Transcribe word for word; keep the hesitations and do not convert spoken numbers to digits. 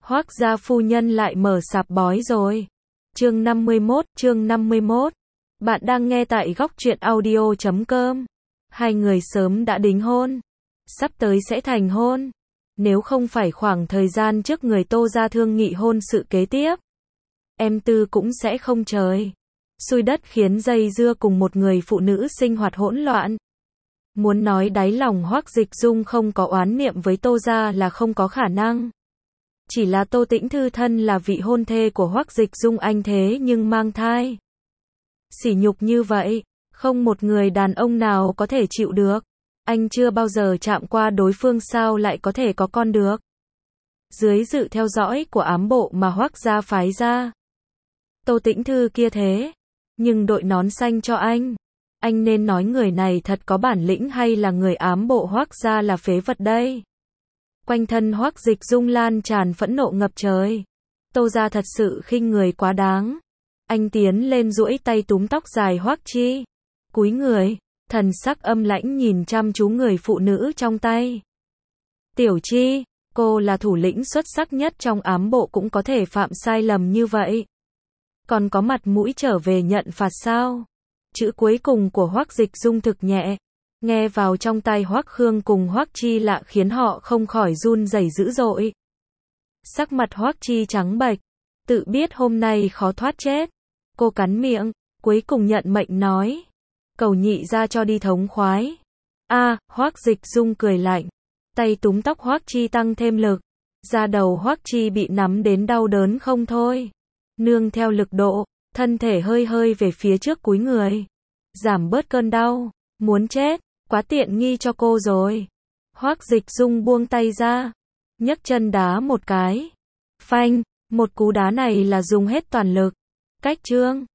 Hoác gia phu nhân lại mở sạp bói rồi. Chương năm mươi mốt, chương năm mươi mốt. Bạn đang nghe tại góc truyện audio chấm com. Hai người sớm đã đính hôn. Sắp tới sẽ thành hôn. Nếu không phải khoảng thời gian trước người Tô gia thương nghị hôn sự kế tiếp, em Tư cũng sẽ không trời. Xui đất khiến dây dưa cùng một người phụ nữ sinh hoạt hỗn loạn. Muốn nói đáy lòng Hoắc Dịch Dung không có oán niệm với Tô gia là không có khả năng. Chỉ là Tô Tĩnh Thư thân là vị hôn thê của Hoắc Dịch Dung anh thế nhưng mang thai. Sỉ nhục như vậy, không một người đàn ông nào có thể chịu được. Anh chưa bao giờ chạm qua đối phương sao lại có thể có con được. Dưới sự theo dõi của ám bộ mà Hoắc gia phái ra, Tô Tĩnh Thư kia thế, nhưng đội nón xanh cho anh. Anh nên nói người này thật có bản lĩnh hay là người ám bộ Hoắc gia là phế vật đây. Quanh thân Hoắc Dịch Dung lan tràn phẫn nộ ngập trời. Tô gia thật sự khinh người quá đáng. Anh tiến lên duỗi tay túm tóc dài Hoắc Chi. Cúi người, thần sắc âm lãnh nhìn chăm chú người phụ nữ trong tay. Tiểu Chi, cô là thủ lĩnh xuất sắc nhất trong ám bộ cũng có thể phạm sai lầm như vậy. Còn có mặt mũi trở về nhận phạt sao? Chữ cuối cùng của Hoắc Dịch Dung thực nhẹ. Nghe vào trong tai Hoắc Khương cùng Hoắc Chi lạ khiến họ không khỏi run rẩy dữ dội. Sắc mặt Hoắc Chi trắng bệch, tự biết hôm nay khó thoát chết. Cô cắn miệng, cuối cùng nhận mệnh nói. Cầu nhị ra cho đi thống khoái. A, à, Hoắc Dịch Dung cười lạnh. Tay túm tóc Hoắc Chi tăng thêm lực. Da đầu Hoắc Chi bị nắm đến đau đớn không thôi. Nương theo lực độ, thân thể hơi hơi về phía trước cúi người. Giảm bớt cơn đau. Muốn chết, quá tiện nghi cho cô rồi. Hoắc Dịch Dung buông tay ra. Nhấc chân đá một cái. Phanh, một cú đá này là dùng hết toàn lực. Cách chương.